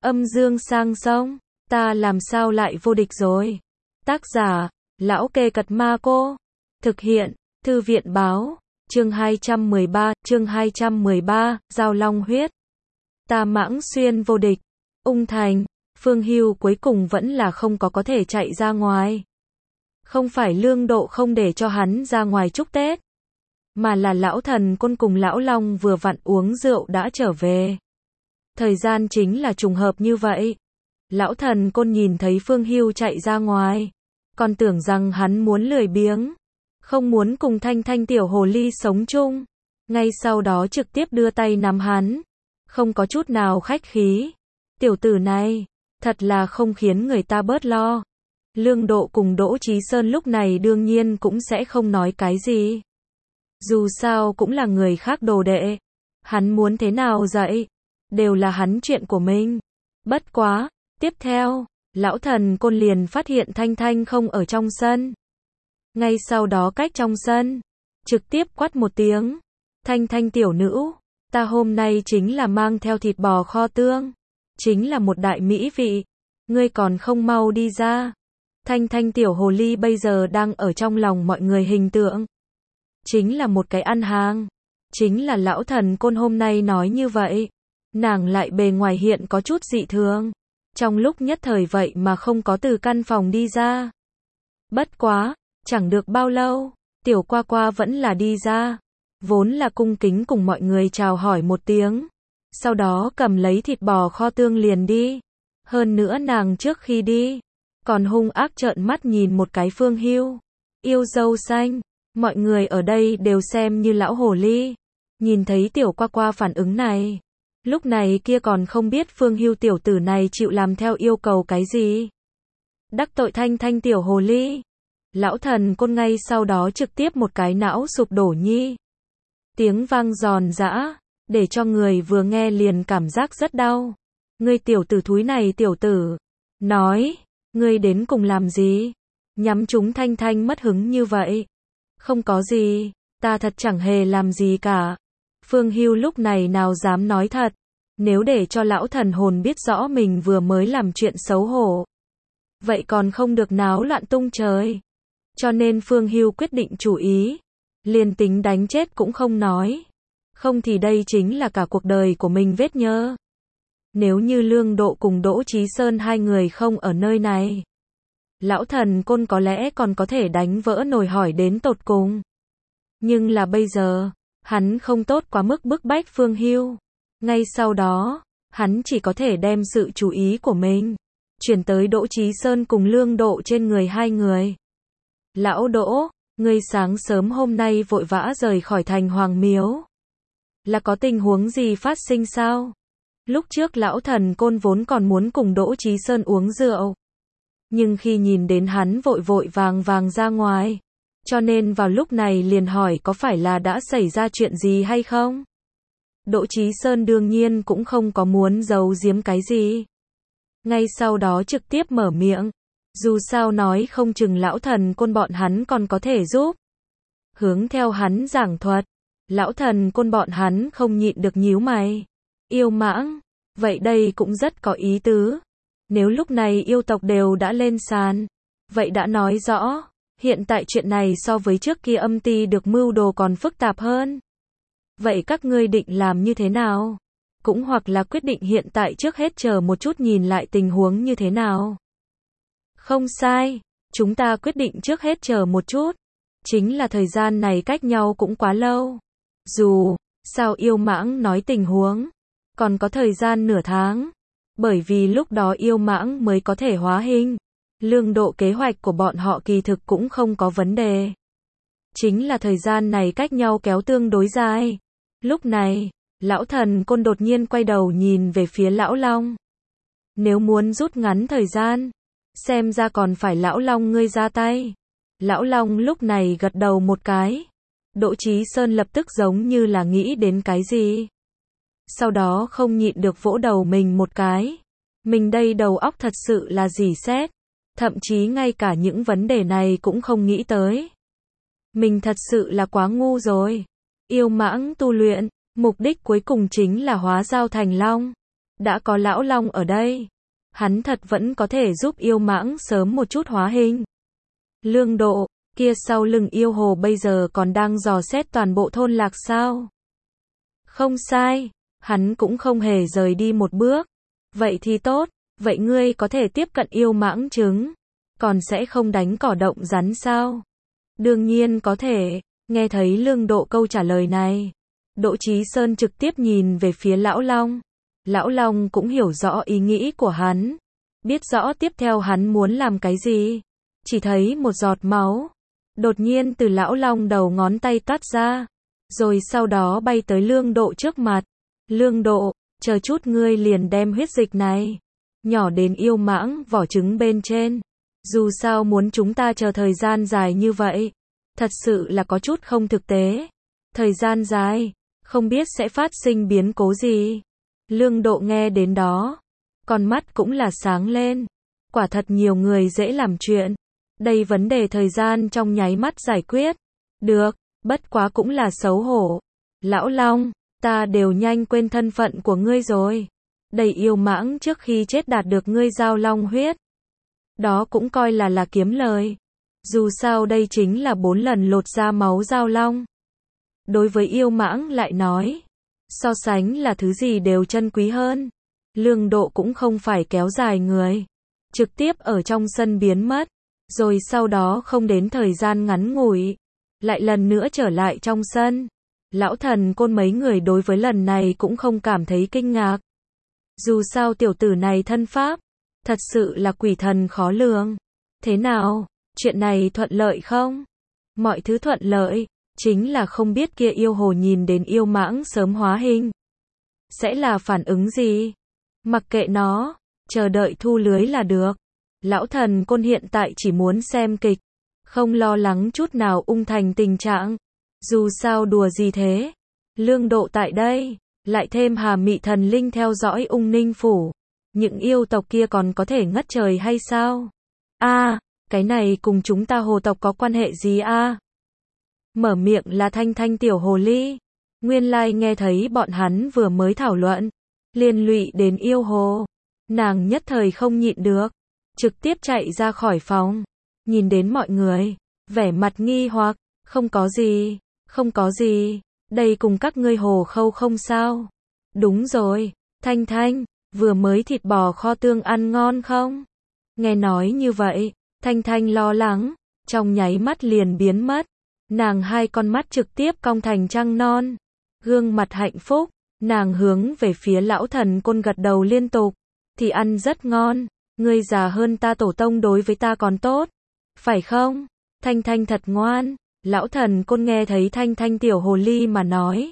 Âm dương sang sông, ta làm sao lại vô địch rồi. Tác giả, Lão Kê Cật Ma Cô. Thực hiện, Thư viện báo, chương 213, Giao Long huyết. Ta Mãng Xuyên vô địch. Ung Thành, Phương Hưu cuối cùng vẫn là không có thể chạy ra ngoài. Không phải Lương Độ không để cho hắn ra ngoài chúc Tết, mà là Lão Thần Côn cùng Lão Long vừa vặn uống rượu đã trở về. Thời gian chính là trùng hợp như vậy. Lão Thần Côn nhìn thấy Phương Hưu chạy ra ngoài, còn tưởng rằng hắn muốn lười biếng, không muốn cùng Thanh Thanh tiểu hồ ly sống chung. Ngay sau đó trực tiếp đưa tay nắm hắn, không có chút nào khách khí. Tiểu tử này, thật là không khiến người ta bớt lo. Lương Độ cùng Đỗ Chí Sơn lúc này đương nhiên cũng sẽ không nói cái gì. Dù sao cũng là người khác đồ đệ, hắn muốn thế nào dạy, đều là hắn chuyện của mình. Bất quá, tiếp theo, Lão Thần Côn liền phát hiện Thanh Thanh không ở trong sân. Ngay sau đó cách trong sân, trực tiếp quát một tiếng. Thanh Thanh tiểu nữ, ta hôm nay chính là mang theo thịt bò kho tương, chính là một đại mỹ vị, ngươi còn không mau đi ra. Thanh Thanh tiểu hồ ly bây giờ đang ở trong lòng mọi người hình tượng chính là một cái ăn hàng. Chính là Lão Thần Côn hôm nay nói như vậy, nàng lại bề ngoài hiện có chút dị thường. Trong lúc nhất thời vậy mà không có từ căn phòng đi ra. Bất quá, chẳng được bao lâu, tiểu qua qua vẫn là đi ra. Vốn là cung kính cùng mọi người chào hỏi một tiếng, sau đó cầm lấy thịt bò kho tương liền đi. Hơn nữa nàng trước khi đi, còn hung ác trợn mắt nhìn một cái Phương Hưu. Yêu dâu xanh, mọi người ở đây đều xem như lão hồ ly. Nhìn thấy tiểu qua qua phản ứng này, lúc này kia còn không biết Phương Hưu tiểu tử này chịu làm theo yêu cầu cái gì. Đắc tội Thanh Thanh tiểu hồ ly. Lão Thần Côn ngay sau đó trực tiếp một cái não sụp đổ nhi. Tiếng vang giòn giã, để cho người vừa nghe liền cảm giác rất đau. Ngươi tiểu tử thúi này tiểu tử, nói, ngươi đến cùng làm gì? Nhắm chúng Thanh Thanh mất hứng như vậy. Không có gì, ta thật chẳng hề làm gì cả. Phương Hưu lúc này nào dám nói thật. Nếu để cho lão thần hồn biết rõ mình vừa mới làm chuyện xấu hổ, vậy còn không được náo loạn tung trời. Cho nên Phương Hưu quyết định chủ ý, liền tính đánh chết cũng không nói. Không thì đây chính là cả cuộc đời của mình vết nhơ. Nếu như Lương Độ cùng Đỗ Chí Sơn hai người không ở nơi này, Lão Thần Côn có lẽ còn có thể đánh vỡ nồi hỏi đến tột cùng. Nhưng là bây giờ, hắn không tốt quá mức bức bách Phương Hưu. Ngay sau đó, hắn chỉ có thể đem sự chú ý của mình chuyển tới Đỗ Chí Sơn cùng Lương Độ trên người hai người. Lão Đỗ, ngươi sáng sớm hôm nay vội vã rời khỏi thành Hoàng Miếu, là có tình huống gì phát sinh sao? Lúc trước Lão Thần Côn vốn còn muốn cùng Đỗ Chí Sơn uống rượu, nhưng khi nhìn đến hắn vội vội vàng ra ngoài, cho nên vào lúc này liền hỏi có phải là đã xảy ra chuyện gì hay không? Đỗ Chí Sơn đương nhiên cũng không có muốn giấu giếm cái gì. Ngay sau đó trực tiếp mở miệng. Dù sao nói không chừng Lão Thần Côn bọn hắn còn có thể giúp. Hướng theo hắn giảng thuật, Lão Thần Côn bọn hắn không nhịn được nhíu mày. Yêu mãng, vậy đây cũng rất có ý tứ. Nếu lúc này yêu tộc đều đã lên sàn, vậy đã nói rõ, hiện tại chuyện này so với trước kia âm ty được mưu đồ còn phức tạp hơn. Vậy các ngươi định làm như thế nào? Cũng hoặc là quyết định hiện tại trước hết chờ một chút nhìn lại tình huống như thế nào? Không sai, chúng ta quyết định trước hết chờ một chút. Chính là thời gian này cách nhau cũng quá lâu. Dù sao yêu mãng nói tình huống còn có thời gian nửa tháng, bởi vì lúc đó yêu mãng mới có thể hóa hình. Lương Độ kế hoạch của bọn họ kỳ thực cũng không có vấn đề. Chính là thời gian này cách nhau kéo tương đối dài. Lúc này, Lão Thần Côn đột nhiên quay đầu nhìn về phía Lão Long. Nếu muốn rút ngắn thời gian, xem ra còn phải Lão Long ngươi ra tay. Lão Long lúc này gật đầu một cái. Đỗ Chí Sơn lập tức giống như là nghĩ đến cái gì. Sau đó không nhịn được vỗ đầu mình một cái. Mình đây đầu óc thật sự là rỉ sét. Thậm chí ngay cả những vấn đề này cũng không nghĩ tới. Mình thật sự là quá ngu rồi. Yêu mãng tu luyện, mục đích cuối cùng chính là hóa giao thành long. đã có lão long ở đây, hắn thật vẫn có thể giúp yêu mãng sớm một chút hóa hình. Lương Độ, kia sau lưng yêu hồ bây giờ còn đang dò xét toàn bộ thôn lạc sao? Không sai, hắn cũng không hề rời đi một bước. Vậy thì tốt, vậy ngươi có thể tiếp cận yêu mãng trứng, còn sẽ không đánh cỏ động rắn sao? Đương nhiên có thể. Nghe thấy Lương Độ câu trả lời này, Đỗ Chí Sơn trực tiếp nhìn về phía Lão Long. Lão Long cũng hiểu rõ ý nghĩ của hắn, biết rõ tiếp theo hắn muốn làm cái gì. Chỉ thấy một giọt máu đột nhiên từ Lão Long đầu ngón tay toát ra, rồi sau đó bay tới Lương Độ trước mặt. Lương Độ, chờ chút ngươi liền đem huyết dịch này nhỏ đến yêu mãng vỏ trứng bên trên. Dù sao muốn chúng ta chờ thời gian dài như vậy, thật sự là có chút không thực tế. Thời gian dài, không biết sẽ phát sinh biến cố gì. Lương Độ nghe đến đó, con mắt cũng là sáng lên. Quả thật nhiều người dễ làm chuyện. Đây vấn đề thời gian trong nháy mắt giải quyết. Được, bất quá cũng là xấu hổ. Lão Long, ta đều nhanh quên thân phận của ngươi rồi. Đây yêu mãng trước khi chết đạt được ngươi giao long huyết. Đó cũng coi là kiếm lời. Dù sao đây chính là 4 lần lột ra máu giao long. Đối với yêu mãng lại nói, so sánh là thứ gì đều chân quý hơn. Lương Độ cũng không phải kéo dài người, trực tiếp ở trong sân biến mất, rồi sau đó không đến thời gian ngắn ngủi, lại lần nữa trở lại trong sân. Lão Thần Côn mấy người đối với lần này cũng không cảm thấy kinh ngạc. Dù sao tiểu tử này thân pháp, thật sự là quỷ thần khó lường. Thế nào, chuyện này thuận lợi không? Mọi thứ thuận lợi, chính là không biết kia yêu hồ nhìn đến yêu mãng sớm hóa hình sẽ là phản ứng gì. Mặc kệ nó, chờ đợi thu lưới là được. Lão Thần Côn hiện tại chỉ muốn xem kịch, không lo lắng chút nào Ung Thành tình trạng. Dù sao đùa gì thế, Lương Độ tại đây, lại thêm Hà Mị thần linh theo dõi Ung Ninh phủ, những yêu tộc kia còn có thể ngất trời hay sao? Cái này cùng chúng ta hồ tộc có quan hệ gì a? Mở miệng là Thanh Thanh tiểu hồ ly. Nguyên lai nghe thấy bọn hắn vừa mới thảo luận, liên lụy đến yêu hồ. Nàng nhất thời không nhịn được, trực tiếp chạy ra khỏi phòng, nhìn đến mọi người, vẻ mặt nghi hoặc, không có gì, đây cùng các ngươi hồ khâu không sao. Đúng rồi, Thanh Thanh, vừa mới thịt bò kho tương ăn ngon không? Nghe nói như vậy, Thanh Thanh lo lắng, trong nháy mắt liền biến mất. Nàng hai con mắt trực tiếp cong thành trăng non, gương mặt hạnh phúc, nàng hướng về phía Lão Thần Côn gật đầu liên tục. Thì ăn rất ngon, ngươi già hơn ta tổ tông đối với ta còn tốt, phải không? Thanh Thanh thật ngoan. Lão Thần Côn nghe thấy Thanh Thanh tiểu hồ ly mà nói,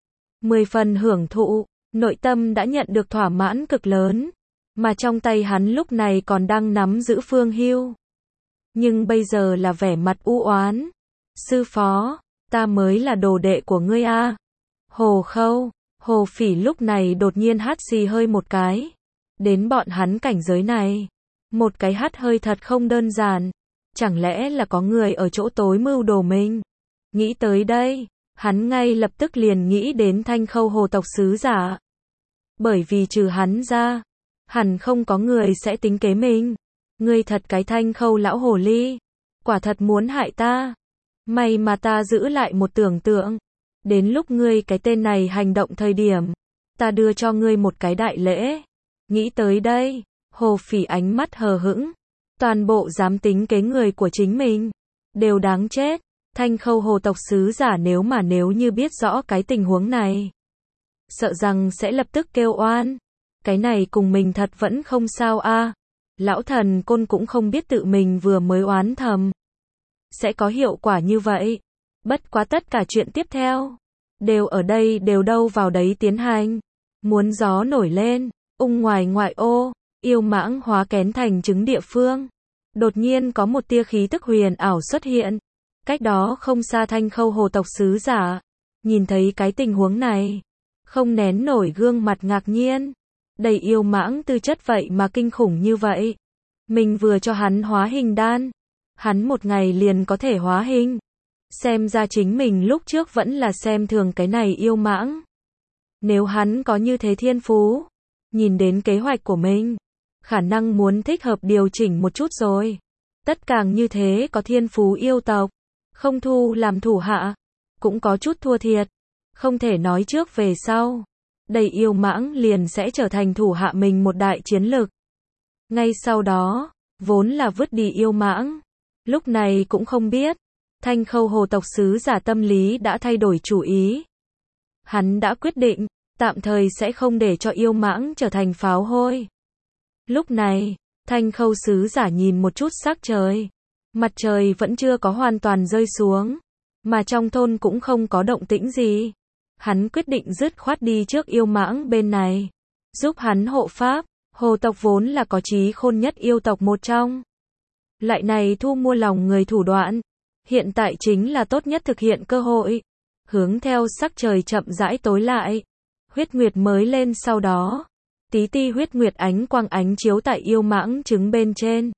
10 phần hưởng thụ, nội tâm đã nhận được thỏa mãn cực lớn, mà trong tay hắn lúc này còn đang nắm giữ Phương Hưu. Nhưng bây giờ là vẻ mặt u oán. Sư phó, ta mới là đồ đệ của ngươi a. Hồ Khâu, Hồ Phỉ lúc này đột nhiên hắt xì hơi một cái. Đến bọn hắn cảnh giới này, một cái hắt hơi thật không đơn giản. Chẳng lẽ là có người ở chỗ tối mưu đồ mình? Nghĩ tới đây, hắn ngay lập tức liền nghĩ đến Thanh Khâu hồ tộc sứ giả. Bởi vì trừ hắn ra, hẳn không có người sẽ tính kế mình. Ngươi thật cái Thanh Khâu lão hồ ly, quả thật muốn hại ta. May mà ta giữ lại một tưởng tượng. Đến lúc ngươi cái tên này hành động thời điểm, ta đưa cho ngươi một cái đại lễ. Nghĩ tới đây, Hồ Phỉ ánh mắt hờ hững. Toàn bộ dám tính kế người của chính mình, đều đáng chết. Thanh Khâu hồ tộc sứ giả nếu như biết rõ cái tình huống này, sợ rằng sẽ lập tức kêu oan. Cái này cùng mình thật vẫn không sao a. Lão Thần Côn cũng không biết tự mình vừa mới oán thầm sẽ có hiệu quả như vậy. Bất quá tất cả chuyện tiếp theo đều ở đây đều đâu vào đấy tiến hành. Muốn gió nổi lên, Ung ngoài ngoại ô, yêu mãng hóa kén thành trứng địa phương, đột nhiên có một tia khí tức huyền ảo xuất hiện. Cách đó không xa Thanh Khâu hồ tộc sứ giả, nhìn thấy cái tình huống này, không nén nổi gương mặt ngạc nhiên. Đầy yêu mãng tư chất vậy mà kinh khủng như vậy. Mình vừa cho hắn hóa hình đan, hắn một ngày liền có thể hóa hình. Xem ra chính mình lúc trước vẫn là xem thường cái này yêu mãng. Nếu hắn có như thế thiên phú, nhìn đến kế hoạch của mình, khả năng muốn thích hợp điều chỉnh một chút rồi. Tất càng như thế có thiên phú yêu tộc, không thu làm thủ hạ, cũng có chút thua thiệt. Không thể nói trước về sau. Đây yêu mãng liền sẽ trở thành thủ hạ mình một đại chiến lực. Ngay sau đó, vốn là vứt đi yêu mãng. Lúc này cũng không biết, Thanh Khâu hồ tộc sứ giả tâm lý đã thay đổi chủ ý. Hắn đã quyết định, tạm thời sẽ không để cho yêu mãng trở thành pháo hôi. Lúc này, Thanh Khâu sứ giả nhìn một chút sắc trời. Mặt trời vẫn chưa có hoàn toàn rơi xuống, mà trong thôn cũng không có động tĩnh gì. Hắn quyết định dứt khoát đi trước yêu mãng bên này, giúp hắn hộ pháp. Hồ tộc vốn là có trí khôn nhất yêu tộc một trong. Lại này thu mua lòng người thủ đoạn, hiện tại chính là tốt nhất thực hiện cơ hội. Hướng theo sắc trời chậm rãi tối lại, huyết nguyệt mới lên sau đó. Tí ti huyết nguyệt ánh quang ánh chiếu tại yêu mãng trứng bên trên.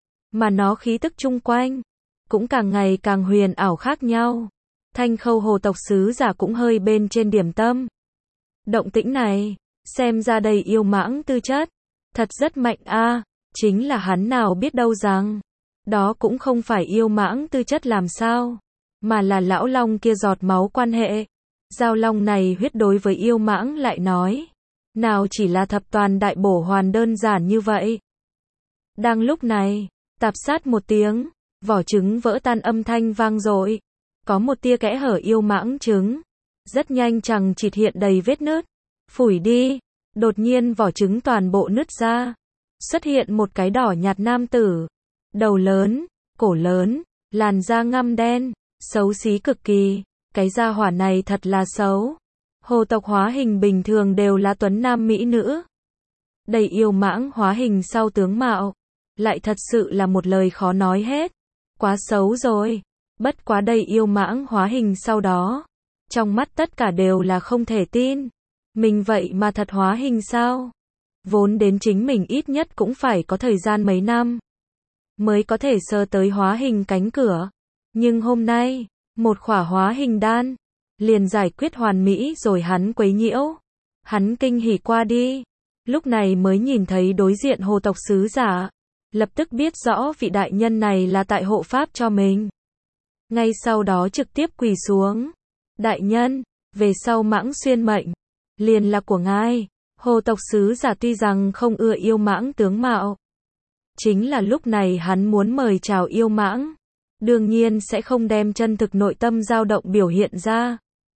Mà nó khí tức chung quanh, cũng càng ngày càng huyền ảo khác nhau. Thanh Khâu hồ tộc sứ giả cũng hơi bên trên điểm tâm. Động tĩnh này, xem ra đầy yêu mãng tư chất. Thật rất mạnh a, chính là hắn nào biết đâu rằng, đó cũng không phải yêu mãng tư chất làm sao, mà là lão long kia giọt máu quan hệ. Giao long này huyết đối với yêu mãng lại nói, nào chỉ là thập toàn đại bổ hoàn đơn giản như vậy. Đang lúc này, tạp sát một tiếng, vỏ trứng vỡ tan âm thanh vang dội. Có một tia kẽ hở yêu mãng trứng, rất nhanh chằng chịt hiện đầy vết nứt. Phủi đi. Đột nhiên vỏ trứng toàn bộ nứt ra, xuất hiện một cái đỏ nhạt nam tử, đầu lớn, cổ lớn, làn da ngăm đen, xấu xí cực kỳ. Cái gia hỏa này thật là xấu. Hồ tộc hóa hình bình thường đều là tuấn nam mỹ nữ. Đây yêu mãng hóa hình sau tướng mạo, lại thật sự là một lời khó nói hết. Quá xấu rồi. Bất quá đây yêu mãng hóa hình sau đó, trong mắt tất cả đều là không thể tin. Mình vậy mà thật hóa hình sao? Vốn đến chính mình ít nhất cũng phải có thời gian mấy năm mới có thể sơ tới hóa hình cánh cửa. Nhưng hôm nay, một khỏa hóa hình đan liền giải quyết hoàn mỹ rồi hắn quấy nhiễu. Hắn kinh hỉ qua đi, lúc này mới nhìn thấy đối diện hồ tộc sứ giả, lập tức biết rõ vị đại nhân này là tại hộ pháp cho mình. Ngay sau đó trực tiếp quỳ xuống. Đại nhân, về sau mãng xuyên mệnh liền là của ngài. Hồ tộc sứ giả tuy rằng không ưa yêu mãng tướng mạo, chính là lúc này hắn muốn mời chào yêu mãng, đương nhiên sẽ không đem chân thực nội tâm dao động biểu hiện ra.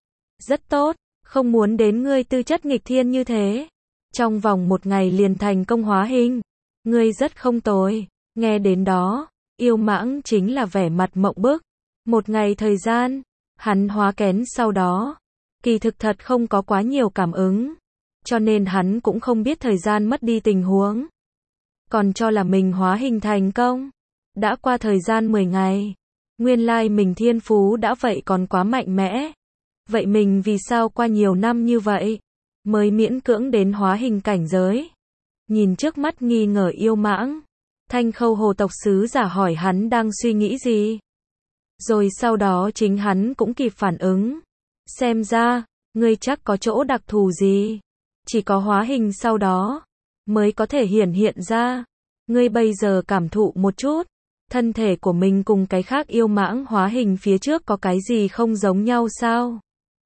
Rất tốt, không muốn đến ngươi tư chất nghịch thiên như thế, trong vòng một ngày liền thành công hóa hình, ngươi rất không tồi. Nghe đến đó, yêu mãng chính là vẻ mặt mộng bức. Một ngày thời gian, hắn hóa kén sau đó, kỳ thực thật không có quá nhiều cảm ứng, cho nên hắn cũng không biết thời gian mất đi tình huống. Còn cho là mình hóa hình thành công. Đã qua thời gian 10 ngày, nguyên lai mình thiên phú đã vậy còn quá mạnh mẽ. Vậy mình vì sao qua nhiều năm như vậy, mới miễn cưỡng đến hóa hình cảnh giới? Nhìn trước mắt nghi ngờ yêu mãng, Thanh Khâu hồ tộc sứ giả hỏi hắn đang suy nghĩ gì. Rồi sau đó chính hắn cũng kịp phản ứng. Xem ra, ngươi chắc có chỗ đặc thù gì. Chỉ có hóa hình sau đó, mới có thể hiển hiện ra. Ngươi bây giờ cảm thụ một chút, thân thể của mình cùng cái khác yêu mãng hóa hình phía trước có cái gì không giống nhau sao?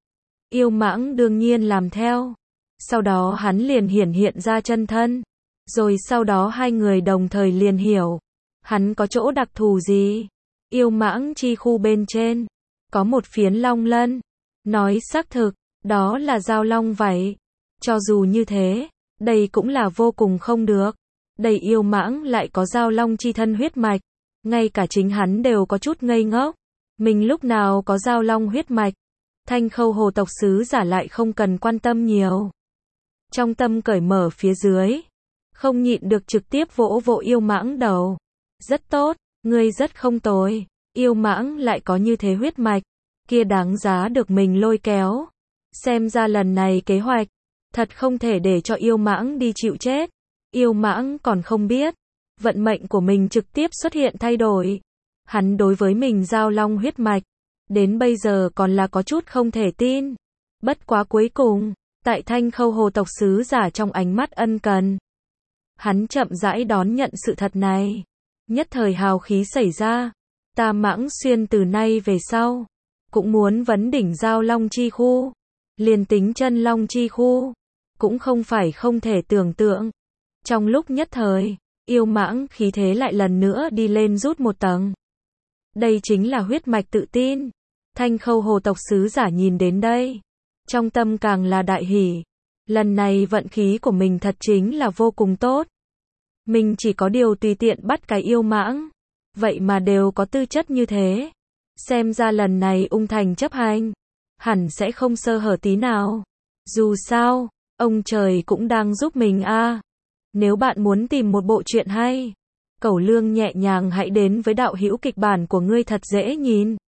Yêu mãng đương nhiên làm theo. Sau đó hắn liền hiển hiện ra chân thân. Rồi sau đó hai người đồng thời liền hiểu. Hắn có chỗ đặc thù gì? Yêu mãng chi khu bên trên, có một phiến long lân. Nói xác thực, đó là dao long vậy. Cho dù như thế, đây cũng là vô cùng không được. Đây yêu mãng lại có dao long chi thân huyết mạch. Ngay cả chính hắn đều có chút ngây ngốc. Mình lúc nào có dao long huyết mạch? Thanh Khâu hồ tộc sứ giả lại không cần quan tâm nhiều. Trong tâm cởi mở phía dưới, không nhịn được trực tiếp vỗ vỗ yêu mãng đầu. Rất tốt, ngươi rất không tồi. Yêu mãng lại có như thế huyết mạch, kia đáng giá được mình lôi kéo. Xem ra lần này kế hoạch, thật không thể để cho yêu mãng đi chịu chết. Yêu mãng còn không biết, vận mệnh của mình trực tiếp xuất hiện thay đổi. Hắn đối với mình dao long huyết mạch, đến bây giờ còn là có chút không thể tin. Bất quá cuối cùng, Tại Thanh Khâu Hồ tộc sứ giả trong ánh mắt ân cần. Hắn chậm rãi đón nhận sự thật này. Nhất thời hào khí xảy ra. Tam Mãng Xuyên từ nay về sau, cũng muốn vấn đỉnh giao long chi khu. Liền tính chân long chi khu, cũng không phải không thể tưởng tượng. Trong lúc nhất thời, yêu mãng khí thế lại lần nữa đi lên rút một tầng. Đây chính là huyết mạch tự tin. Thanh Khâu Hồ tộc sứ giả nhìn đến đây, trong tâm càng là đại hỉ. Lần này vận khí của mình thật chính là vô cùng tốt. Mình chỉ có điều tùy tiện bắt cái yêu mãng, vậy mà đều có tư chất như thế. Xem ra lần này Ung Thành chấp hành, hẳn sẽ không sơ hở tí nào. Dù sao, ông trời cũng đang giúp mình a. Nếu bạn muốn tìm một bộ truyện hay, Cẩu Lương nhẹ nhàng hãy đến với đạo hữu kịch bản của ngươi thật dễ nhìn.